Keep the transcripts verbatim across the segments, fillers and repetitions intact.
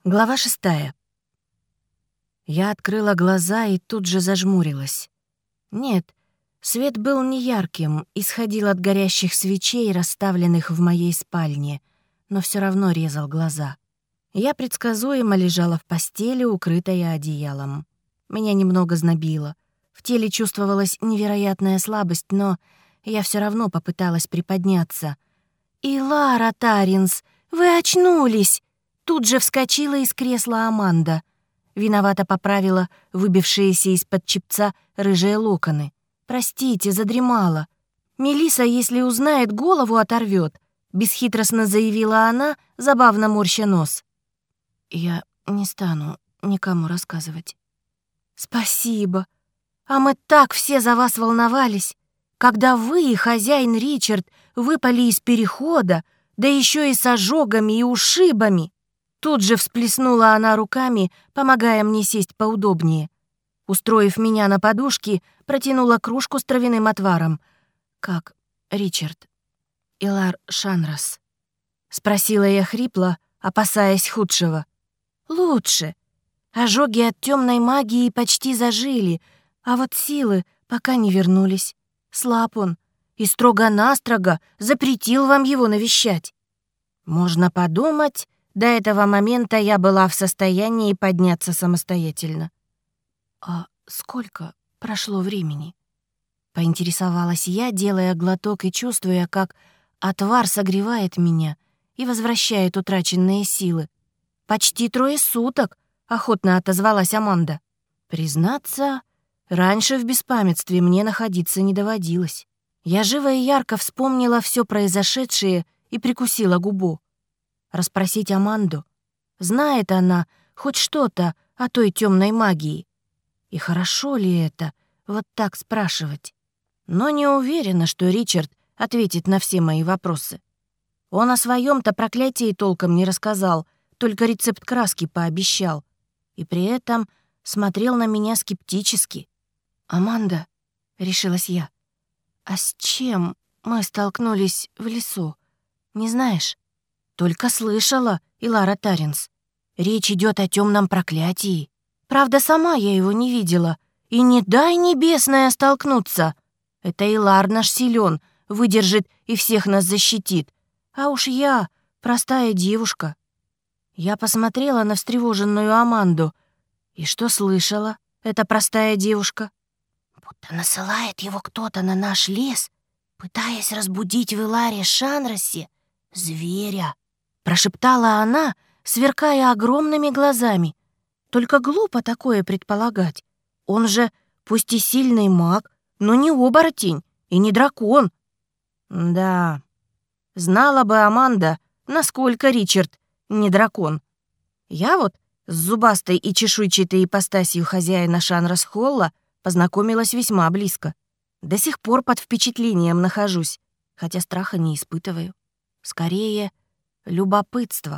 Глава шестая. Я открыла глаза и тут же зажмурилась. Нет, свет был неярким, исходил от горящих свечей, расставленных в моей спальне, но все равно резал глаза. Я предсказуемо лежала в постели, укрытая одеялом. Меня немного знобило. В теле чувствовалась невероятная слабость, но я все равно попыталась приподняться. «Илара Таринс, вы очнулись!» Тут же вскочила из кресла Аманда. Виновато поправила выбившиеся из-под чепца рыжие локоны. «Простите, задремала. Мелисса, если узнает, голову оторвет», — бесхитростно заявила она, забавно морща нос. «Я не стану никому рассказывать». «Спасибо. А мы так все за вас волновались. Когда вы и хозяин Ричард выпали из перехода, да еще и с ожогами и ушибами». Тут же всплеснула она руками, помогая мне сесть поудобнее. Устроив меня на подушке, протянула кружку с травяным отваром. «Как, Ричард? Илар Шанрас?» — спросила я хрипло, опасаясь худшего. «Лучше. Ожоги от темной магии почти зажили, а вот силы пока не вернулись. Слаб он, и строго-настрого запретил вам его навещать. Можно подумать, до этого момента я была в состоянии подняться самостоятельно». «А сколько прошло времени?» — поинтересовалась я, делая глоток и чувствуя, как отвар согревает меня и возвращает утраченные силы. «Почти трое суток», — охотно отозвалась Аманда. Признаться, раньше в беспамятстве мне находиться не доводилось. Я живо и ярко вспомнила все произошедшее и прикусила губу. Расспросить Аманду. Знает она хоть что-то о той темной магии? И хорошо ли это вот так спрашивать? Но не уверена, что Ричард ответит на все мои вопросы. Он о своем-то проклятии толком не рассказал, только рецепт краски пообещал. И при этом смотрел на меня скептически. «Аманда», — решилась я, — «а с чем мы столкнулись в лесу? Не знаешь?» «Только слышала, Илара Таринс. Речь идет о темном проклятии. Правда, сама я его не видела. И не дай небесное столкнуться. Это Илар наш силен, выдержит и всех нас защитит. А уж я, простая девушка». Я посмотрела на встревоженную Аманду. И что слышала эта простая девушка? «Будто насылает его кто-то на наш лес, пытаясь разбудить в Иларе Шанрасе зверя», — прошептала она, сверкая огромными глазами. Только глупо такое предполагать. Он же, пусть и сильный маг, но не оборотень и не дракон. Да, знала бы Аманда, насколько Ричард не дракон. Я вот с зубастой и чешуйчатой ипостасью хозяина Шанрас-Холла познакомилась весьма близко. До сих пор под впечатлением нахожусь, хотя страха не испытываю. Скорее, любопытство.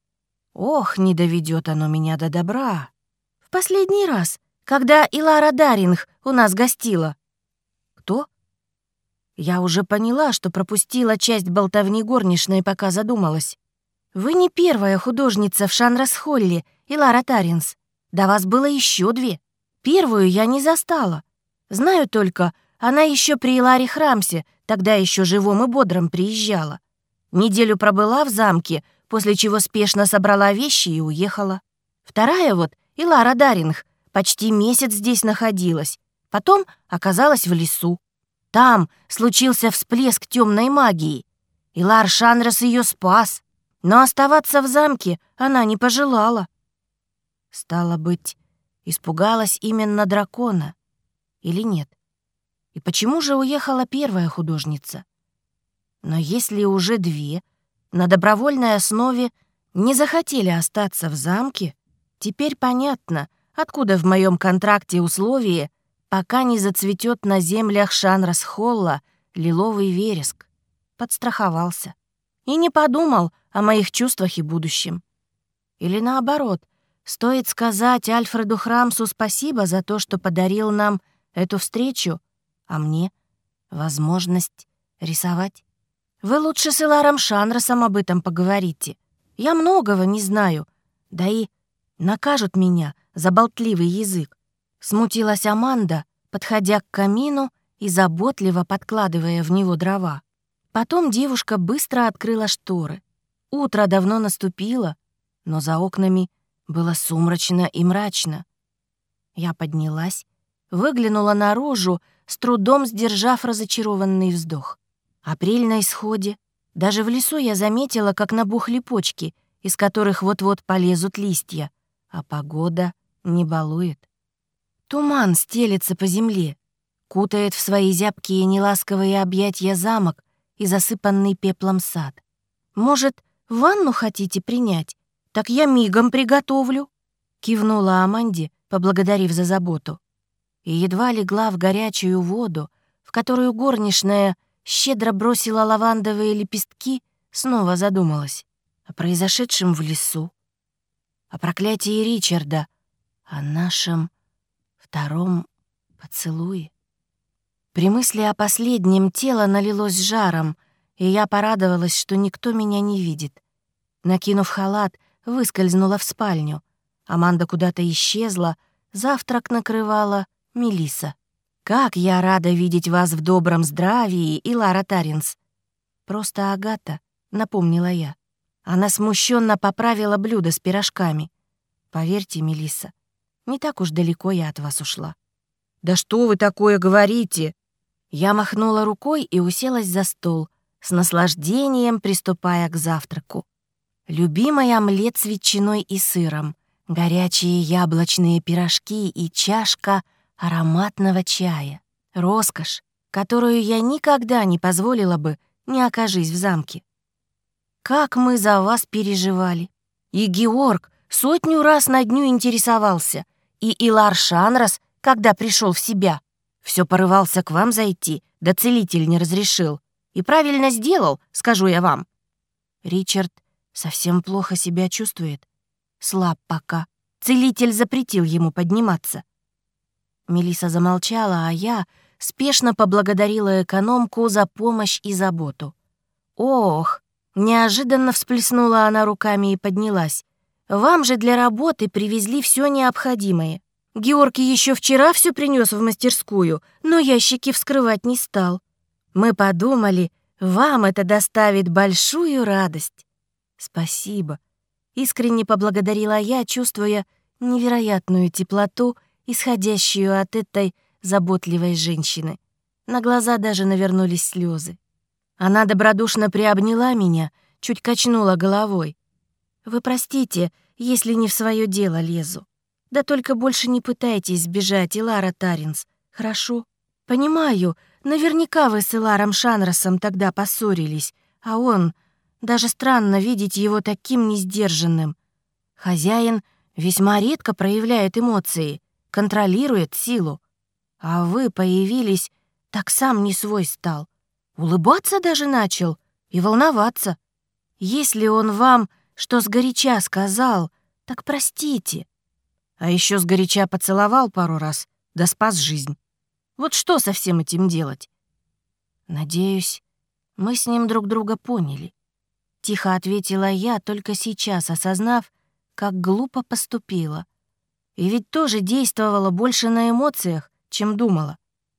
Ох, не доведет оно меня до добра. В последний раз, когда Илара Даринг у нас гостила. Кто? Я уже поняла, что пропустила часть болтовни горничной, пока задумалась. Вы не первая художница в Шанрас-Холле, Илара Таринс. До вас было еще две. Первую я не застала. Знаю только, она еще при Иларе Храмсе, тогда еще живом и бодром приезжала. Неделю пробыла в замке, после чего спешно собрала вещи и уехала. Вторая вот, Илара Даринг, почти месяц здесь находилась. Потом оказалась в лесу. Там случился всплеск темной магии. Илар Шанрас ее спас, но оставаться в замке она не пожелала. Стало быть, испугалась именно дракона. Или нет? И почему же уехала первая художница? Но если уже две на добровольной основе не захотели остаться в замке, теперь понятно, откуда в моем контракте условие, пока не зацветет на землях Шанрас-Холла лиловый вереск. Подстраховался. И не подумал о моих чувствах и будущем. Или наоборот, стоит сказать Альфреду Храмсу спасибо за то, что подарил нам эту встречу, а мне — возможность рисовать. Вы лучше с Иларом Шанрасом об этом поговорите. Я многого не знаю, Да и накажут меня за болтливый язык. Смутилась Аманда, подходя к камину и заботливо подкладывая в него дрова. Потом девушка быстро открыла шторы. Утро давно наступило, но за окнами было сумрачно и мрачно. Я поднялась, выглянула наружу, с трудом сдержав разочарованный вздох. Апрель на исходе. Даже в лесу я заметила, как набухли почки, из которых вот-вот полезут листья, а погода не балует. Туман стелется по земле, кутает в свои зябкие неласковые объятья замок и засыпанный пеплом сад. «Может, ванну хотите принять? Так я мигом приготовлю», — кивнула Аманде, поблагодарив за заботу. И едва легла в горячую воду, в которую горничная щедро бросила лавандовые лепестки, снова задумалась о произошедшем в лесу, о проклятии Ричарда, о нашем втором поцелуе. При мысли о последнем тело налилось жаром, и я порадовалась, что никто меня не видит. Накинув халат, выскользнула в спальню. Аманда куда-то исчезла, завтрак накрывала Мелисса. «Как я рада видеть вас в добром здравии, Илара Таринс!» «Просто Агата», — напомнила я. Она смущенно поправила блюдо с пирожками. «Поверьте, Мелисса, не так уж далеко я от вас ушла». «Да что вы такое говорите?» Я махнула рукой и уселась за стол, с наслаждением приступая к завтраку. Любимый омлет с ветчиной и сыром, горячие яблочные пирожки и чашка ароматного чая. Роскошь, которую я никогда не позволила бы, не окажись в замке. Как мы за вас переживали. И Георг сотню раз на дню интересовался, и Илар Шанрас, когда пришел в себя, все порывался к вам зайти, да целитель не разрешил. И правильно сделал, скажу я вам. Ричард совсем плохо себя чувствует. Слаб пока. Целитель запретил ему подниматься. Мелисса замолчала, а я спешно поблагодарила экономку за помощь и заботу. «Ох!» — неожиданно всплеснула она руками и поднялась. «Вам же для работы привезли все необходимое. Георгий еще вчера все принес в мастерскую, но ящики вскрывать не стал. Мы подумали, вам это доставит большую радость». «Спасибо», — искренне поблагодарила я, чувствуя невероятную теплоту, исходящую от этой заботливой женщины. На глаза даже навернулись слезы. Она добродушно приобняла меня, чуть качнула головой. «Вы простите, если не в свое дело лезу. Да только больше не пытайтесь сбежать, Илара Таринс, хорошо? Понимаю, наверняка вы с Иларом Шанрасом тогда поссорились, а он... Даже странно видеть его таким несдержанным. Хозяин весьма редко проявляет эмоции, контролирует силу. А вы появились, так сам не свой стал. Улыбаться даже начал и волноваться. Если он вам что сгоряча сказал, так простите. А еще сгоряча поцеловал пару раз, да спас жизнь. Вот что со всем этим делать? Надеюсь, мы с ним друг друга поняли. Тихо ответила я, только сейчас осознав, как глупо поступила. И ведь тоже действовала больше на эмоциях, чем думала.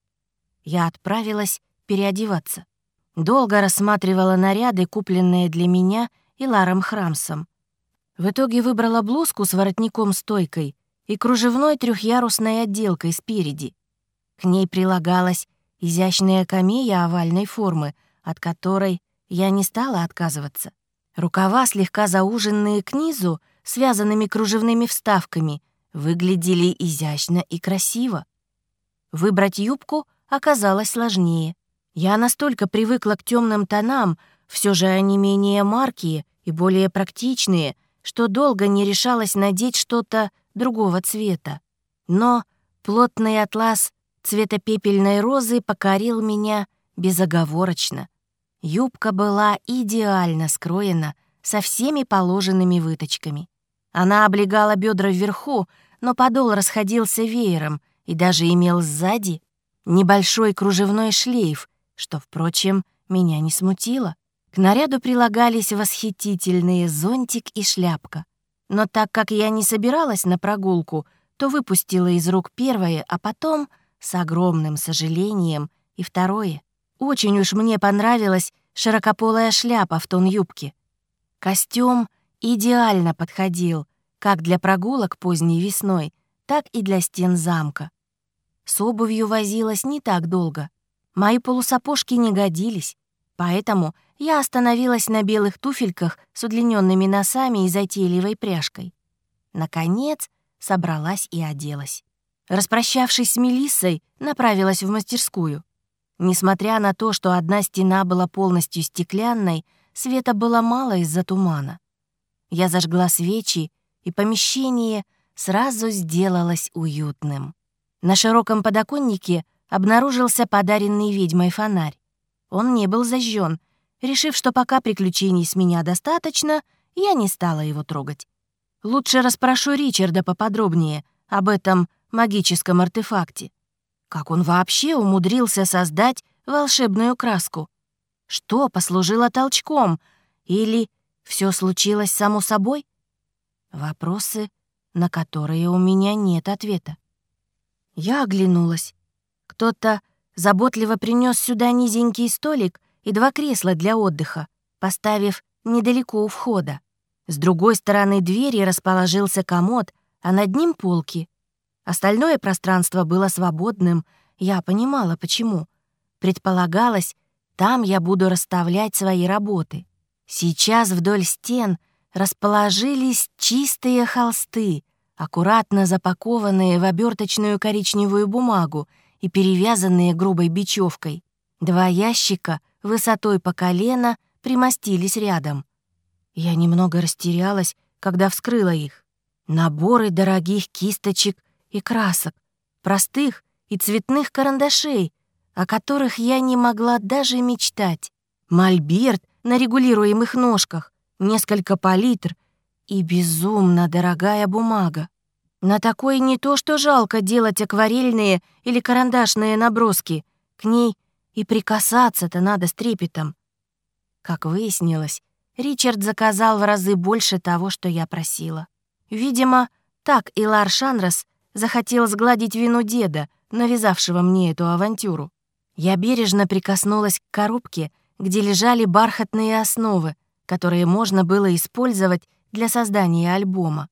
Я отправилась переодеваться. Долго рассматривала наряды, купленные для меня Иларом Храмсом. В итоге выбрала блузку с воротником-стойкой и кружевной трехъярусной отделкой спереди. К ней прилагалась изящная камея овальной формы, от которой я не стала отказываться. Рукава, слегка зауженные к низу, связанными кружевными вставками, выглядели изящно и красиво. Выбрать юбку оказалось сложнее. Я настолько привыкла к темным тонам, все же они менее маркие и более практичные, что долго не решалась надеть что-то другого цвета. Но плотный атлас цвета пепельной розы покорил меня безоговорочно. Юбка была идеально скроена, со всеми положенными выточками. Она облегала бедра вверху, но подол расходился веером и даже имел сзади небольшой кружевной шлейф, что, впрочем, меня не смутило. К наряду прилагались восхитительные зонтик и шляпка. Но так как я не собиралась на прогулку, то выпустила из рук первое, а потом, с огромным сожалением, и второе. Очень уж мне понравилась широкополая шляпа в тон юбки. Костюм идеально подходил как для прогулок поздней весной, так и для стен замка. С обувью возилась не так долго. Мои полусапожки не годились, поэтому я остановилась на белых туфельках с удлиненными носами и затейливой пряжкой. Наконец, собралась и оделась. Распрощавшись с Мелиссой, направилась в мастерскую. Несмотря на то, что одна стена была полностью стеклянной, света было мало из-за тумана. Я зажгла свечи, и помещение сразу сделалось уютным. На широком подоконнике обнаружился подаренный ведьмой фонарь. Он не был зажжен. Решив, что пока приключений с меня достаточно, я не стала его трогать. Лучше расспрошу Ричарда поподробнее об этом магическом артефакте. Как он вообще умудрился создать волшебную краску? Что послужило толчком? Или все случилось само собой? Вопросы, на которые у меня нет ответа. Я оглянулась. Кто-то заботливо принес сюда низенький столик и два кресла для отдыха, поставив недалеко у входа. С другой стороны двери расположился комод, а над ним полки. Остальное пространство было свободным, я понимала, почему. Предполагалось, там я буду расставлять свои работы. Сейчас вдоль стен расположились чистые холсты, аккуратно запакованные в оберточную коричневую бумагу и перевязанные грубой бечевкой. Два ящика высотой по колено примостились рядом. Я немного растерялась, когда вскрыла их. Наборы дорогих кисточек и красок, простых и цветных карандашей, о которых я не могла даже мечтать. Мольберт на регулируемых ножках, несколько палитр и безумно дорогая бумага. На такой не то что жалко делать акварельные или карандашные наброски, к ней и прикасаться-то надо с трепетом. Как выяснилось, Ричард заказал в разы больше того, что я просила. Видимо, так Илар Шанрос захотел сгладить вину деда, навязавшего мне эту авантюру. Я бережно прикоснулась к коробке, где лежали бархатные основы, которые можно было использовать для создания альбома.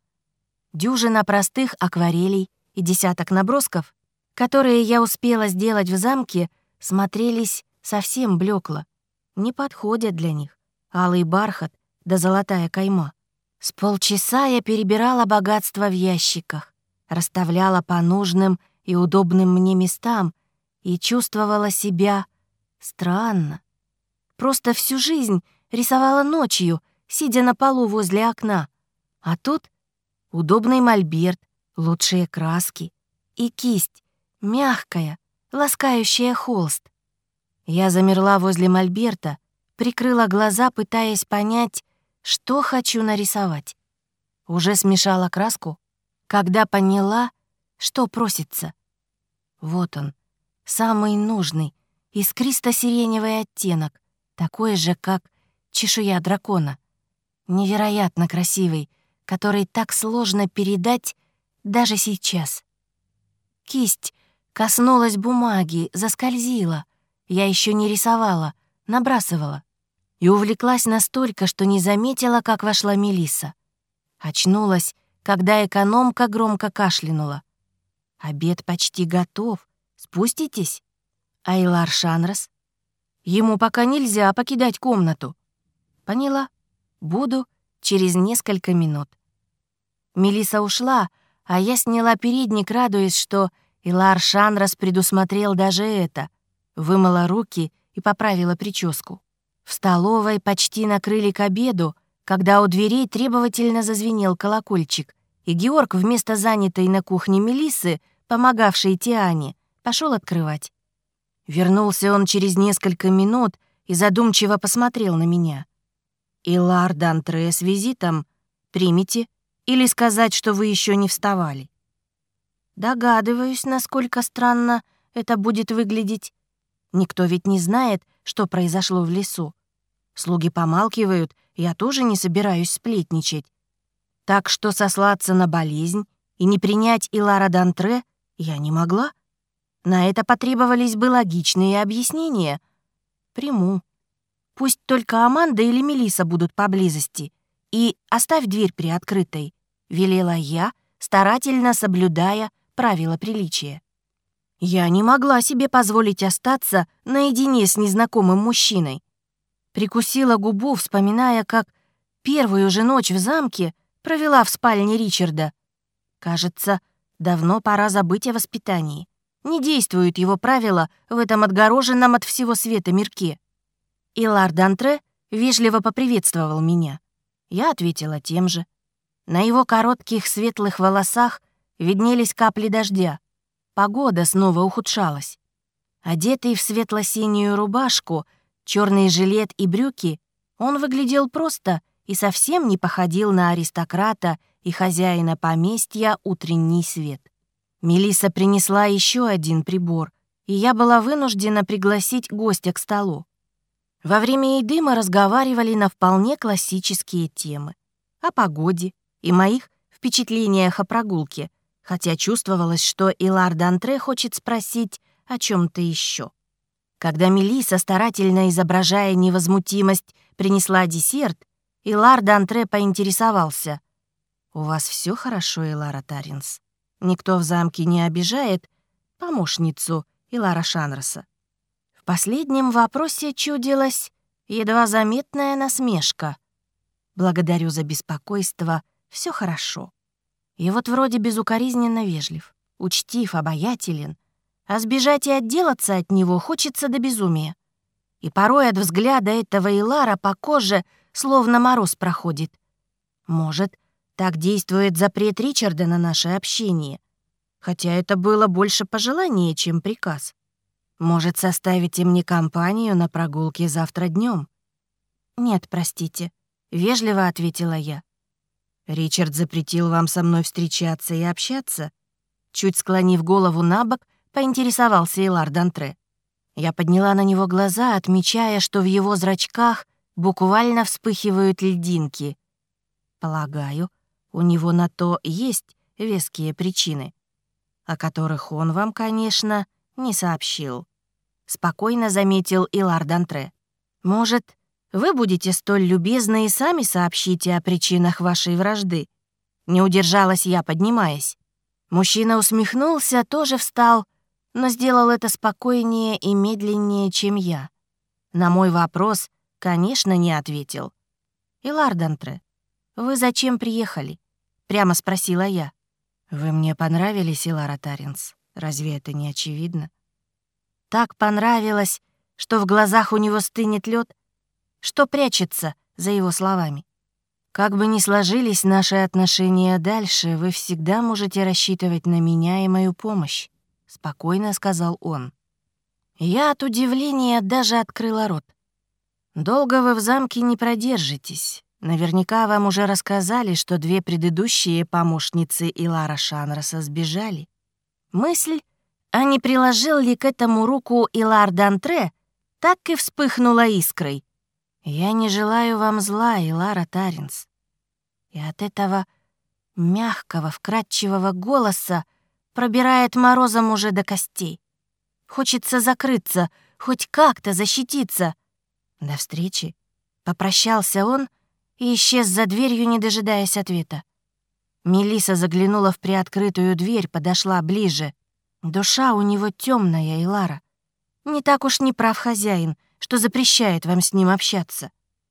Дюжина простых акварелей и десяток набросков, которые я успела сделать в замке, смотрелись совсем блекло. Не подходят для них алый бархат да золотая кайма. С полчаса я перебирала богатство в ящиках, расставляла по нужным и удобным мне местам и чувствовала себя странно. Просто всю жизнь рисовала ночью, сидя на полу возле окна. А тут удобный мольберт, лучшие краски и кисть, мягкая, ласкающая холст. Я замерла возле мольберта, прикрыла глаза, пытаясь понять, что хочу нарисовать. Уже смешала краску, когда поняла, что просится. Вот он, самый нужный, искристо-сиреневый оттенок, такой же, как чешуя дракона. Невероятно красивый, который так сложно передать даже сейчас. Кисть коснулась бумаги, заскользила. Я еще не рисовала, набрасывала. И увлеклась настолько, что не заметила, как вошла Мелисса. Очнулась, когда экономка громко кашлянула. «Обед почти готов. Спуститесь?» Айлар Шанрос? Ему пока нельзя покидать комнату. Поняла. Буду через несколько минут. Мелисса ушла, а я сняла передник, радуясь, что Илар Шанрос предусмотрел даже это. Вымыла руки и поправила прическу. В столовой почти накрыли к обеду, когда у дверей требовательно зазвенел колокольчик, и Георг вместо занятой на кухне Мелиссы, помогавшей Тиане, пошел открывать. Вернулся он через несколько минут и задумчиво посмотрел на меня. «Илар Д'Антре с визитом? Примите? Или сказать, что вы еще не вставали?» Догадываюсь, насколько странно это будет выглядеть. Никто ведь не знает, что произошло в лесу. Слуги помалкивают, я тоже не собираюсь сплетничать. Так что сослаться на болезнь и не принять Илара Д'Антре я не могла. На это потребовались бы логичные объяснения. Приму. Пусть только Аманда или Мелисса будут поблизости. И оставь дверь приоткрытой, велела я, старательно соблюдая правила приличия. Я не могла себе позволить остаться наедине с незнакомым мужчиной. Прикусила губу, вспоминая, как первую же ночь в замке провела в спальне Ричарда. Кажется, давно пора забыть о воспитании. Не действуют его правила в этом отгороженном от всего света мирке. Илар Д'Антре вежливо поприветствовал меня. Я ответила тем же. На его коротких светлых волосах виднелись капли дождя. Погода снова ухудшалась. Одетый в светло-синюю рубашку, черный жилет и брюки, он выглядел просто и совсем не походил на аристократа и хозяина поместья «Утренний свет». Мелисса принесла еще один прибор, и я была вынуждена пригласить гостя к столу. Во время еды мы разговаривали на вполне классические темы. О погоде и моих впечатлениях о прогулке, хотя чувствовалось, что Илар Д'Антре хочет спросить о чем-то еще. Когда Мелисса, старательно изображая невозмутимость, принесла десерт, Илар Д'Антре поинтересовался. «У вас все хорошо, Илара Таринс? Никто в замке не обижает помощницу Илара Шанроса?» В последнем вопросе чудилась едва заметная насмешка. «Благодарю за беспокойство, все хорошо». И вот вроде безукоризненно вежлив, учтив, обаятелен, а сбежать и отделаться от него хочется до безумия. И порой от взгляда этого Илара по коже словно мороз проходит. Может, так действует запрет Ричарда на наше общение, хотя это было больше пожелание, чем приказ. Может, составите мне компанию на прогулке завтра днем? «Нет, простите», — вежливо ответила я. «Ричард запретил вам со мной встречаться и общаться?» Чуть склонив голову набок, поинтересовался Илар Д'Антре. Я подняла на него глаза, отмечая, что в его зрачках буквально вспыхивают льдинки. Полагаю, у него на то есть веские причины, о которых он вам, конечно, не сообщил. Спокойно заметил Илар Д'Антре. Может, вы будете столь любезны и сами сообщите о причинах вашей вражды? Не удержалась я, поднимаясь. Мужчина усмехнулся, тоже встал, но сделал это спокойнее и медленнее, чем я. На мой вопрос, конечно, не ответил. «Илар Д'Антре, вы зачем приехали?» — прямо спросила я. «Вы мне понравились, Илара Таринс. Разве это не очевидно?» Так понравилось, что в глазах у него стынет лед, что прячется за его словами. «Как бы ни сложились наши отношения дальше, вы всегда можете рассчитывать на меня и мою помощь», — спокойно сказал он. Я от удивления даже открыла рот. «Долго вы в замке не продержитесь. Наверняка вам уже рассказали, что две предыдущие помощницы Илара Шанроса сбежали». Мысль, а не приложил ли к этому руку Илар Д'Антре, так и вспыхнула искрой. «Я не желаю вам зла, Илара Таринс». И от этого мягкого, вкрадчивого голоса пробирает морозом уже до костей. Хочется закрыться, хоть как-то защититься. «До встречи», — попрощался он и исчез за дверью, не дожидаясь ответа. Мелисса заглянула в приоткрытую дверь, подошла ближе. «Душа у него темная, Илара. Не так уж не прав хозяин, что запрещает вам с ним общаться».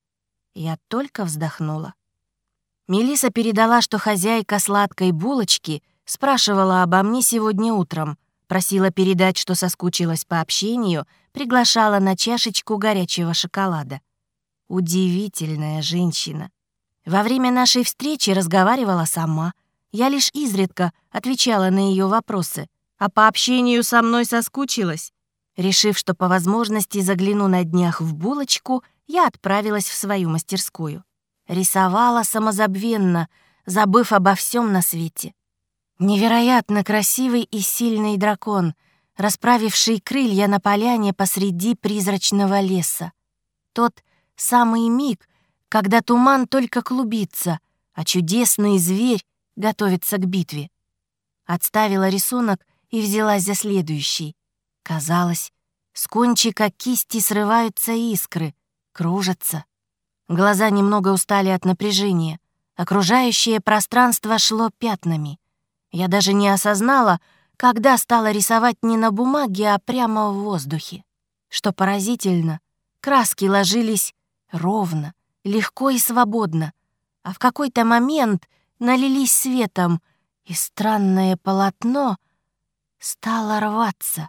Я только вздохнула. Мелисса передала, что хозяйка сладкой булочки спрашивала обо мне сегодня утром, просила передать, что соскучилась по общению, приглашала на чашечку горячего шоколада. Удивительная женщина. Во время нашей встречи разговаривала сама. Я лишь изредка отвечала на ее вопросы, а по общению со мной соскучилась. Решив, что по возможности загляну на днях в булочку, я отправилась в свою мастерскую. Рисовала самозабвенно, забыв обо всем на свете. Невероятно красивый и сильный дракон, расправивший крылья на поляне посреди призрачного леса. Тот самый миг, когда туман только клубится, а чудесный зверь готовится к битве. Отставила рисунок и взялась за следующий. Казалось, с кончика кисти срываются искры, кружатся. Глаза немного устали от напряжения. Окружающее пространство шло пятнами. Я даже не осознала, когда стала рисовать не на бумаге, а прямо в воздухе. Что поразительно, краски ложились ровно, легко и свободно, а в какой-то момент налились светом, и странное полотно стало рваться.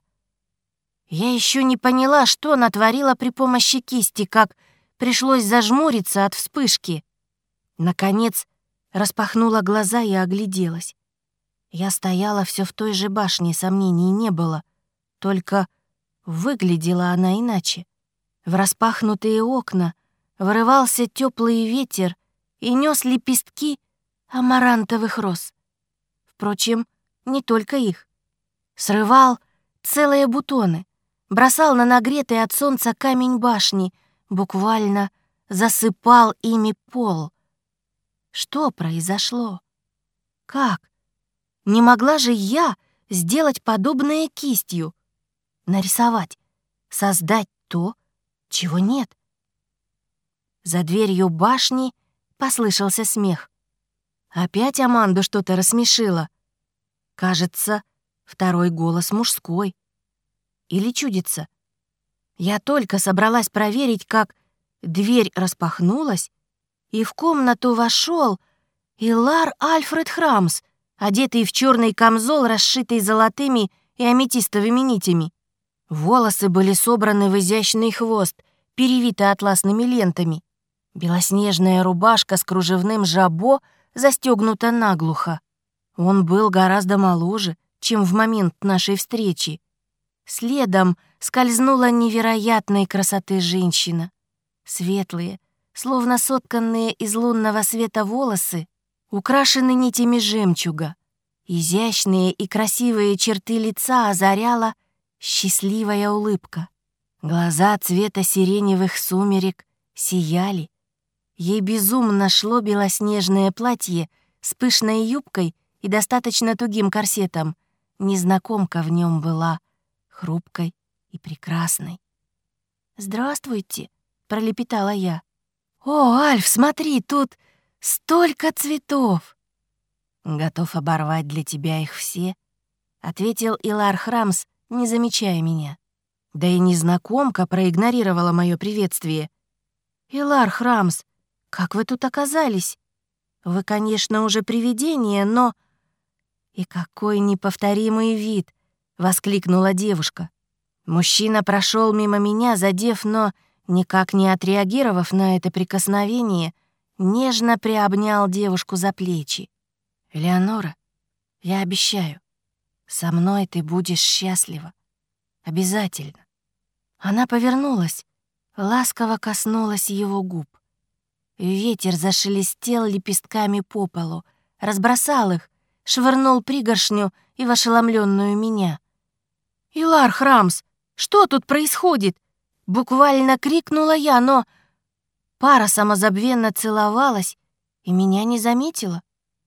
Я еще не поняла, что натворила при помощи кисти, как пришлось зажмуриться от вспышки. Наконец, распахнула глаза и огляделась. Я стояла все в той же башне, сомнений не было, только выглядела она иначе. В распахнутые окна вырывался теплый ветер и нес лепестки амарантовых роз. Впрочем, не только их. Срывал целые бутоны, бросал на нагретый от солнца камень башни, буквально засыпал ими пол. Что произошло? Как? Не могла же я сделать подобное кистью? Нарисовать, создать то, чего нет. За дверью башни послышался смех. Опять Аманду что-то рассмешило. Кажется, второй голос мужской. Или чудится. Я только собралась проверить, как дверь распахнулась, и в комнату вошел Илар Альфред Храмс, одетый в черный камзол, расшитый золотыми и аметистовыми нитями. Волосы были собраны в изящный хвост, перевиты атласными лентами. Белоснежная рубашка с кружевным жабо застегнута наглухо. Он был гораздо моложе, чем в момент нашей встречи. Следом скользнула невероятной красоты женщина. Светлые, словно сотканные из лунного света волосы, украшены нитями жемчуга. Изящные и красивые черты лица озаряла счастливая улыбка. Глаза цвета сиреневых сумерек сияли. Ей безумно шло белоснежное платье с пышной юбкой и достаточно тугим корсетом. Незнакомка в нем была хрупкой и прекрасной. «Здравствуйте», — пролепетала я. «О, Альф, смотри, тут столько цветов!» «Готов оборвать для тебя их все», — ответил Илар Храмс, не замечая меня. Да и незнакомка проигнорировала мое приветствие. «Илар Храмс, как вы тут оказались? Вы, конечно, уже привидение, но...» «И какой неповторимый вид!» — воскликнула девушка. Мужчина прошел мимо меня, задев, но, никак не отреагировав на это прикосновение, нежно приобнял девушку за плечи. «Элеонора, я обещаю, со мной ты будешь счастлива. Обязательно». Она повернулась, ласково коснулась его губ. Ветер зашелестел лепестками по полу, разбросал их, швырнул пригоршню и в ошеломленную меня. «Илар Храмс, что тут происходит?» — буквально крикнула я, но пара самозабвенно целовалась и меня не заметила.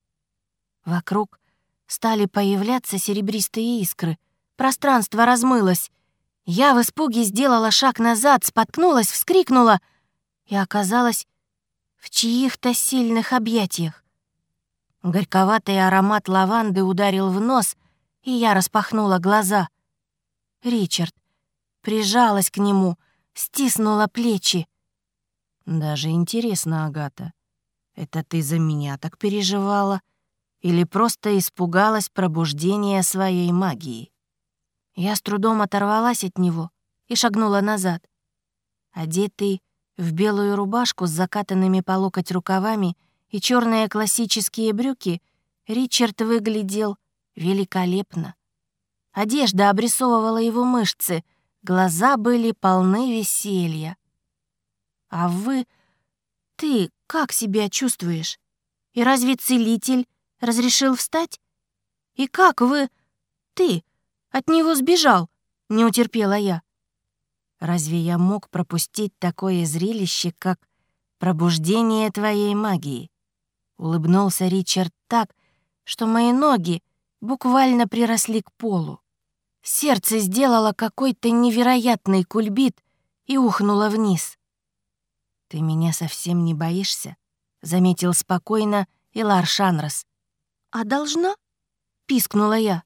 Вокруг стали появляться серебристые искры, пространство размылось. Я в испуге сделала шаг назад, споткнулась, вскрикнула и оказалась в чьих-то сильных объятиях. Горьковатый аромат лаванды ударил в нос, и я распахнула глаза. Ричард. Прижалась к нему, стиснула плечи. «Даже интересно, Агата, это ты за меня так переживала или просто испугалась пробуждения своей магии?» Я с трудом оторвалась от него и шагнула назад. Одетый в белую рубашку с закатанными по локоть рукавами и черные классические брюки, Ричард выглядел великолепно. Одежда обрисовывала его мышцы, глаза были полны веселья. «А вы... ты как себя чувствуешь? И разве целитель разрешил встать? И как вы... ты от него сбежал?» — не утерпела я. «Разве я мог пропустить такое зрелище, как пробуждение твоей магии?» Улыбнулся Ричард так, что мои ноги буквально приросли к полу. Сердце сделало какой-то невероятный кульбит и ухнуло вниз. «Ты меня совсем не боишься?» — заметил спокойно Илар Шанрас. «А должна?» — пискнула я.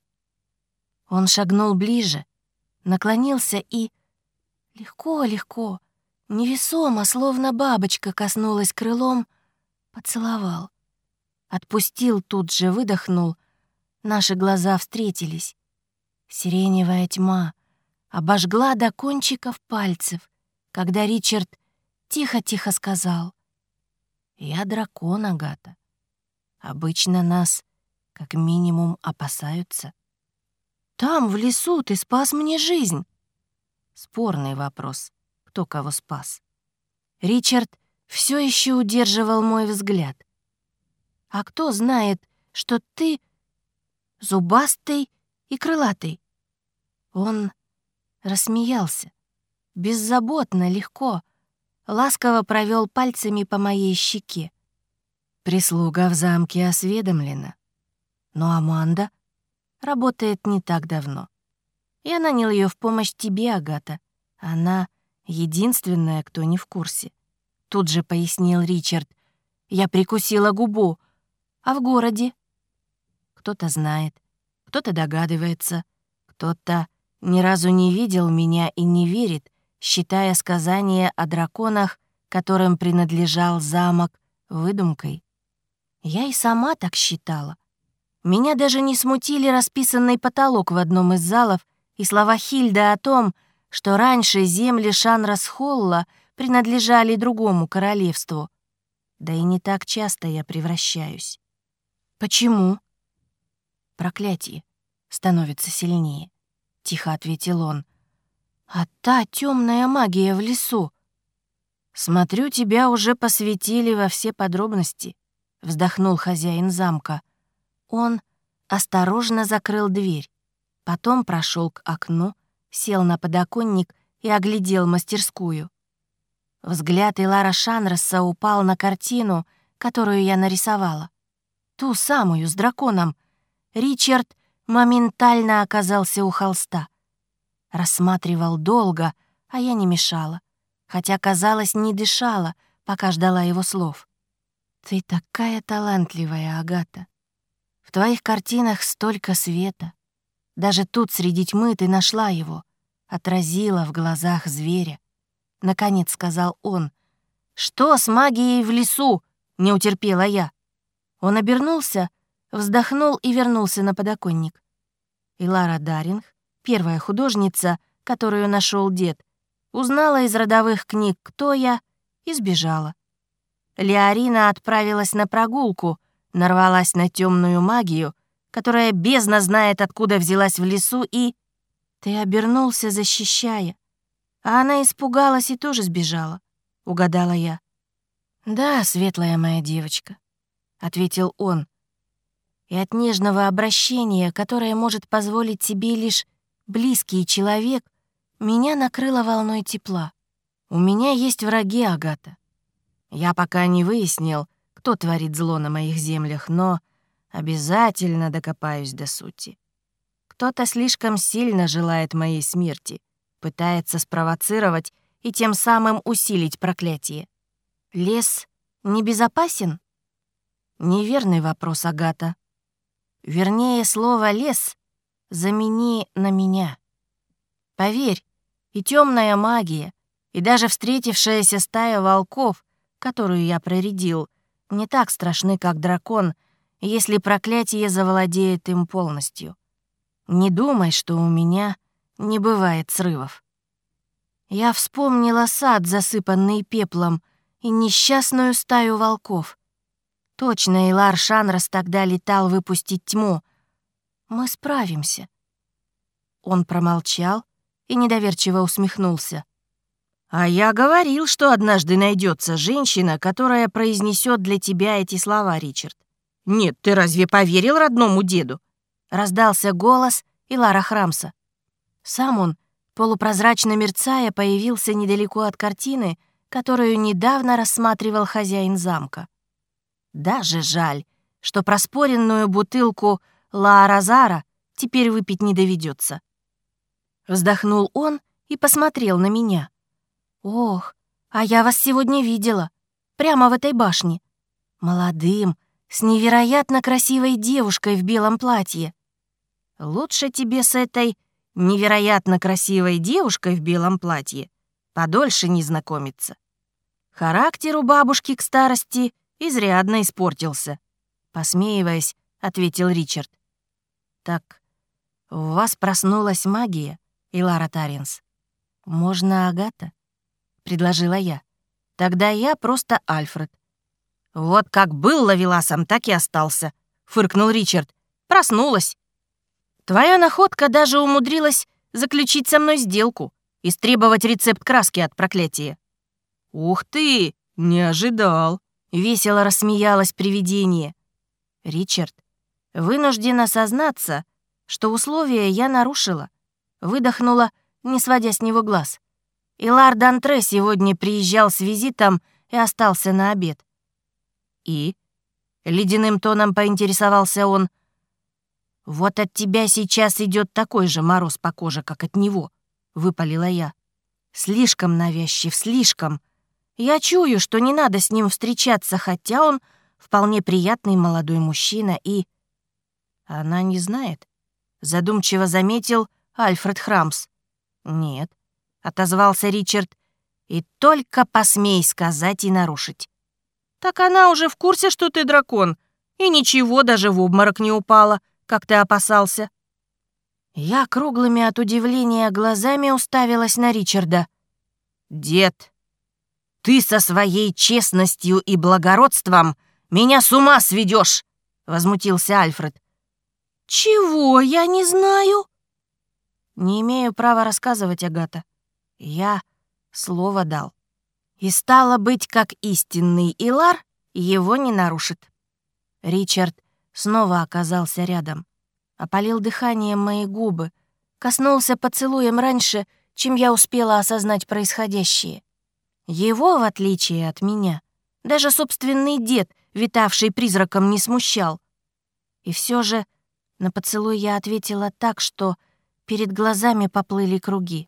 Он шагнул ближе, наклонился и... Легко-легко, невесомо, словно бабочка коснулась крылом, поцеловал. Отпустил, тут же выдохнул. Наши глаза встретились. Сиреневая тьма обожгла до кончиков пальцев, когда Ричард тихо-тихо сказал: «Я дракон, Агата. Обычно нас как минимум опасаются. Там, в лесу, ты спас мне жизнь». Спорный вопрос, кто кого спас. Ричард все еще удерживал мой взгляд. «А кто знает, что ты зубастый и крылатый?» Он рассмеялся, беззаботно, легко, ласково провел пальцами по моей щеке. Прислуга в замке осведомлена, но Аманда работает не так давно. Я нанял ее в помощь тебе, Агата. Она единственная, кто не в курсе. Тут же пояснил Ричард. Я прикусила губу. А в городе? Кто-то знает, кто-то догадывается, кто-то ни разу не видел меня и не верит, считая сказания о драконах, которым принадлежал замок, выдумкой. Я и сама так считала. Меня даже не смутили расписанный потолок в одном из залов и слова Хильды о том, что раньше земли Шанрас-Холла принадлежали другому королевству. Да и не так часто я превращаюсь. Почему? Проклятие становится сильнее, — тихо ответил он. А та темная магия в лесу? Смотрю, тебя уже посвятили во все подробности, — вздохнул хозяин замка. Он осторожно закрыл дверь, потом прошел к окну, сел на подоконник и оглядел мастерскую. Взгляд Илара Шанраса упал на картину, которую я нарисовала. Ту самую, с драконом. Ричард моментально оказался у холста. Рассматривал долго, а я не мешала, хотя, казалось, не дышала, пока ждала его слов. «Ты такая талантливая, Агата. В твоих картинах столько света. Даже тут, среди тьмы, ты нашла его, отразила в глазах зверя». Наконец сказал он. «Что с магией в лесу?» — не утерпела я. Он обернулся, вздохнул и вернулся на подоконник. Илара Даринг, первая художница, которую нашел дед, узнала из родовых книг, кто я, и сбежала. Леорина отправилась на прогулку, нарвалась на темную магию, которая бездна знает, откуда взялась в лесу, и... Ты обернулся, защищая. А она испугалась и тоже сбежала, — угадала я. «Да, светлая моя девочка», — ответил он. «И от нежного обращения, которое может позволить себе лишь близкий человек, меня накрыло волной тепла. У меня есть враги, Агата. Я пока не выяснил, кто творит зло на моих землях, но обязательно докопаюсь до сути. Кто-то слишком сильно желает моей смерти, пытается спровоцировать и тем самым усилить проклятие. Лес небезопасен? Неверный вопрос, Агата. Вернее, слово «лес» замени на меня. Поверь, и темная магия, и даже встретившаяся стая волков, которую я проредил, не так страшны, как дракон, если проклятие завладеет им полностью. Не думай, что у меня не бывает срывов. Я вспомнила сад, засыпанный пеплом, и несчастную стаю волков. Точно Илар Шанрас тогда летал выпустить тьму. Мы справимся. Он промолчал и недоверчиво усмехнулся. «А я говорил, что однажды найдется женщина, которая произнесет для тебя эти слова, Ричард. Нет, ты разве поверил родному деду?» Раздался голос Илара Храмса. Сам он, полупрозрачно мерцая, появился недалеко от картины, которую недавно рассматривал хозяин замка. Даже жаль, что проспоренную бутылку Ла Розара теперь выпить не доведется. Вздохнул он и посмотрел на меня. «Ох, а я вас сегодня видела, прямо в этой башне. Молодым, с невероятно красивой девушкой в белом платье. Лучше тебе с этой невероятно красивой девушкой в белом платье подольше не знакомиться. Характер у бабушки к старости изрядно испортился», — посмеиваясь, ответил Ричард. «Так у вас проснулась магия, Илара Таринс. Можно Агата?» — предложила я. «Тогда я просто Альфред». «Вот как был ловеласом, так и остался», — фыркнул Ричард. «Проснулась. Твоя находка даже умудрилась заключить со мной сделку, истребовать рецепт краски от проклятия». «Ух ты, не ожидал», — весело рассмеялось привидение. «Ричард, вынуждена сознаться, что условия я нарушила», — выдохнула, не сводя с него глаз. «Илар Дантре сегодня приезжал с визитом и остался на обед». «И?» — ледяным тоном поинтересовался он. «Вот от тебя сейчас идет такой же мороз по коже, как от него», — выпалила я. «Слишком навязчив, слишком. Я чую, что не надо с ним встречаться, хотя он вполне приятный молодой мужчина и...» «Она не знает», — задумчиво заметил Альфред Храмс. «Нет», — отозвался Ричард, — «и только посмей сказать и нарушить». «Так она уже в курсе, что ты дракон, и ничего, даже в обморок не упала, как ты опасался». Я круглыми от удивления глазами уставилась на Ричарда. «Дед, ты со своей честностью и благородством меня с ума сведешь!» — возмутился Альфред. «Чего? Я не знаю». «Не имею права рассказывать, Агата. Я слово дал. И стало быть, как истинный Илар его не нарушит». Ричард снова оказался рядом, опалил дыханием мои губы, коснулся поцелуем раньше, чем я успела осознать происходящее. Его, в отличие от меня, даже собственный дед, витавший призраком, не смущал. И все же на поцелуй я ответила так, что перед глазами поплыли круги.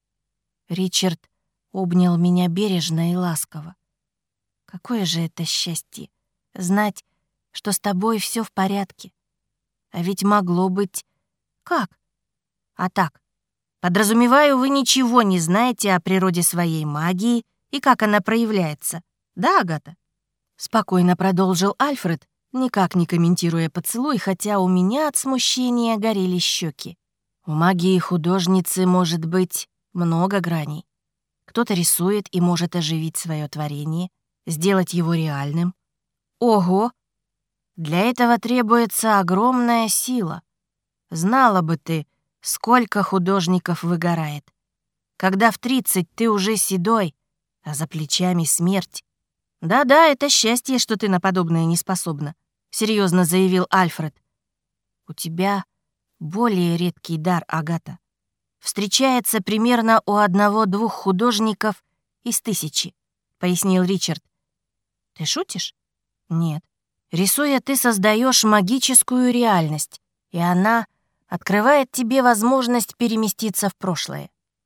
Ричард обнял меня бережно и ласково. Какое же это счастье — знать, что с тобой все в порядке. А ведь могло быть... Как? А так. Подразумеваю, вы ничего не знаете о природе своей магии и как она проявляется. Да, Агата? Спокойно продолжил Альфред, никак не комментируя поцелуй, хотя у меня от смущения горели щеки. У магии художницы может быть много граней. Кто-то рисует и может оживить свое творение, сделать его реальным. Ого! Для этого требуется огромная сила. Знала бы ты, сколько художников выгорает. Когда в тридцать ты уже седой, а за плечами смерть. «Да-да, это счастье, что ты на подобное не способна», — серьезно заявил Альфред. «У тебя более редкий дар, Агата. Встречается примерно у одного-двух художников из тысячи», — пояснил Ричард. «Ты шутишь?» «Нет. Рисуя, ты создаешь магическую реальность, и она открывает тебе возможность переместиться в прошлое.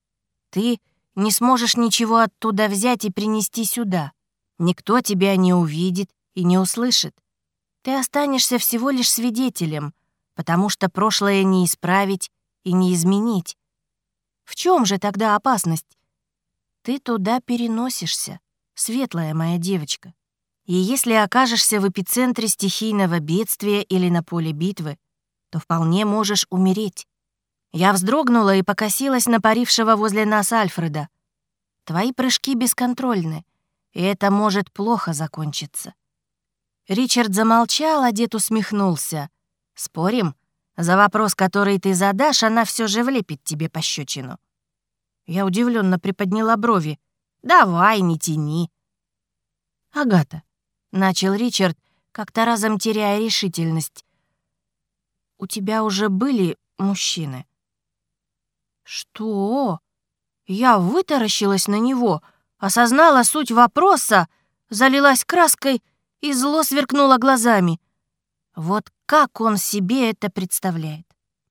Ты не сможешь ничего оттуда взять и принести сюда. Никто тебя не увидит и не услышит. Ты останешься всего лишь свидетелем, потому что прошлое не исправить и не изменить. В чем же тогда опасность? Ты туда переносишься, светлая моя девочка. И если окажешься в эпицентре стихийного бедствия или на поле битвы, то вполне можешь умереть. Я вздрогнула и покосилась на парившего возле нас Альфреда. Твои прыжки бесконтрольны, и это может плохо закончиться. Ричард замолчал, а дед усмехнулся. «Спорим? За вопрос, который ты задашь, она все же влепит тебе пощечину». Я удивленно приподняла брови. «Давай, не тяни». «Агата», — начал Ричард, как-то разом теряя решительность, «у тебя уже были мужчины?» «Что?» Я вытаращилась на него, осознала суть вопроса, залилась краской и зло сверкнула глазами. Вот как он себе это представляет?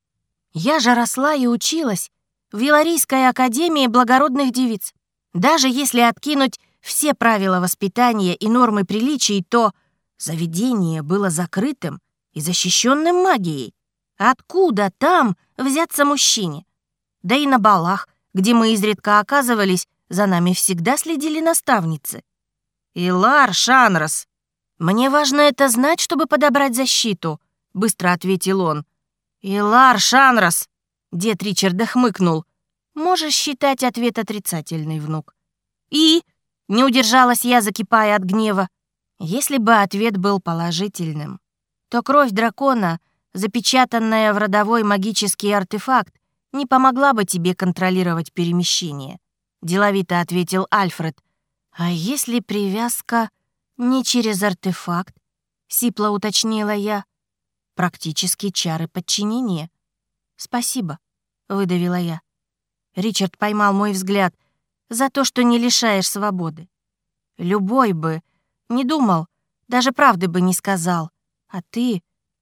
Я же росла и училась в Виларийской академии благородных девиц. Даже если откинуть все правила воспитания и нормы приличий, то заведение было закрытым и защищенным магией. Откуда там взяться мужчине? Да и на балах, где мы изредка оказывались, за нами всегда следили наставницы. «Илар Шанрос, мне важно это знать, чтобы подобрать защиту», — быстро ответил он. «Илар Шанрос», — дед Ричарда хмыкнул, — «можешь считать ответ отрицательный, внук». «И?» — не удержалась я, закипая от гнева. Если бы ответ был положительным, то кровь дракона, запечатанная в родовой магический артефакт, не помогла бы тебе контролировать перемещение, деловито ответил Альфред. А если привязка не через артефакт, сипло уточнила я, практически чары подчинения. Спасибо, выдавила я. Ричард поймал мой взгляд. За то, что не лишаешь свободы. Любой бы не думал, даже правды бы не сказал. А ты...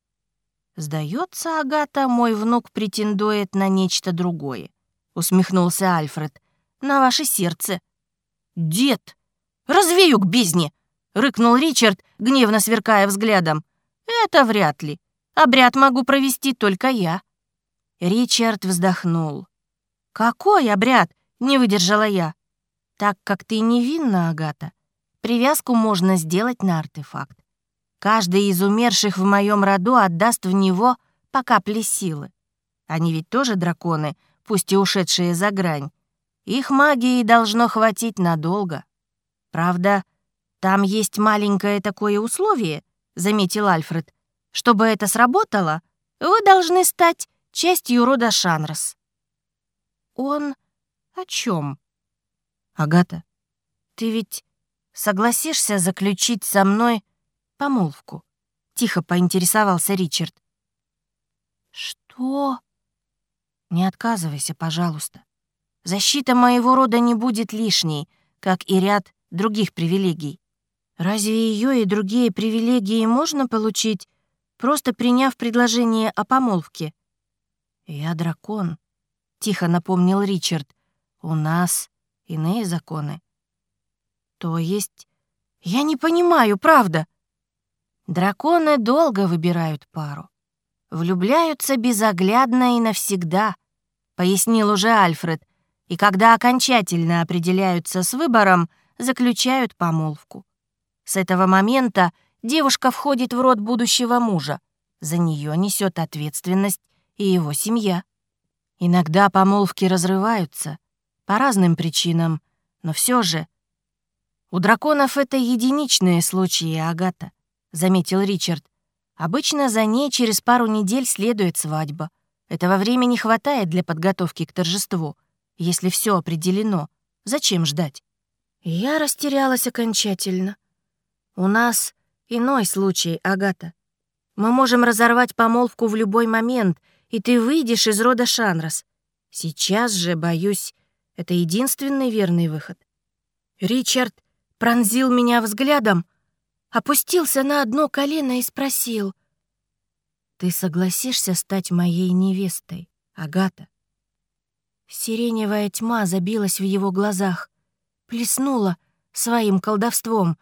«Сдается, Агата, мой внук претендует на нечто другое», — усмехнулся Альфред. «На ваше сердце». «Дед! Развею к бездне!» — рыкнул Ричард, гневно сверкая взглядом. «Это вряд ли. Обряд могу провести только я». Ричард вздохнул. «Какой обряд?» — не выдержала я. «Так как ты невинна, Агата, привязку можно сделать на артефакт. Каждый из умерших в моем роду отдаст в него по капле силы. Они ведь тоже драконы, пусть и ушедшие за грань. Их магии должно хватить надолго. Правда, там есть маленькое такое условие, заметил Альфред. Чтобы это сработало, вы должны стать частью рода Шанрос». «Он о чем? «Агата, ты ведь согласишься заключить со мной помолвку?» — тихо поинтересовался Ричард. «Что?» «Не отказывайся, пожалуйста. Защита моего рода не будет лишней, как и ряд других привилегий. Разве ее и другие привилегии можно получить, просто приняв предложение о помолвке?» «Я дракон», — тихо напомнил Ричард. «У нас иные законы». «То есть...» «Я не понимаю, правда». «Драконы долго выбирают пару. Влюбляются безоглядно и навсегда», — пояснил уже Альфред. «И когда окончательно определяются с выбором, заключают помолвку. С этого момента девушка входит в род будущего мужа. За нее несет ответственность и его семья. Иногда помолвки разрываются по разным причинам, но все же...» «У драконов это единичные случаи, Агата», — заметил Ричард. «Обычно за ней через пару недель следует свадьба. Этого времени хватает для подготовки к торжеству. Если все определено, зачем ждать?» Я растерялась окончательно. «У нас иной случай, Агата. Мы можем разорвать помолвку в любой момент, и ты выйдешь из рода Шанрос. Сейчас же, боюсь, это единственный верный выход». Ричард пронзил меня взглядом, опустился на одно колено и спросил: «Ты согласишься стать моей невестой, Агата?» Сиреневая тьма забилась в его глазах, плеснула своим колдовством.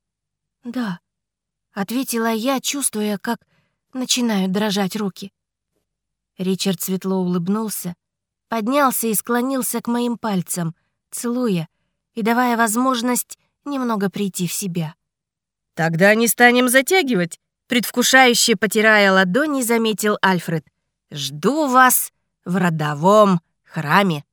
«Да», — ответила я, чувствуя, как начинают дрожать руки. Ричард светло улыбнулся, поднялся и склонился к моим пальцам, целуя и давая возможность немного прийти в себя. «Тогда не станем затягивать», — предвкушающе потирая ладони, заметил Альфред. «Жду вас в родовом храме».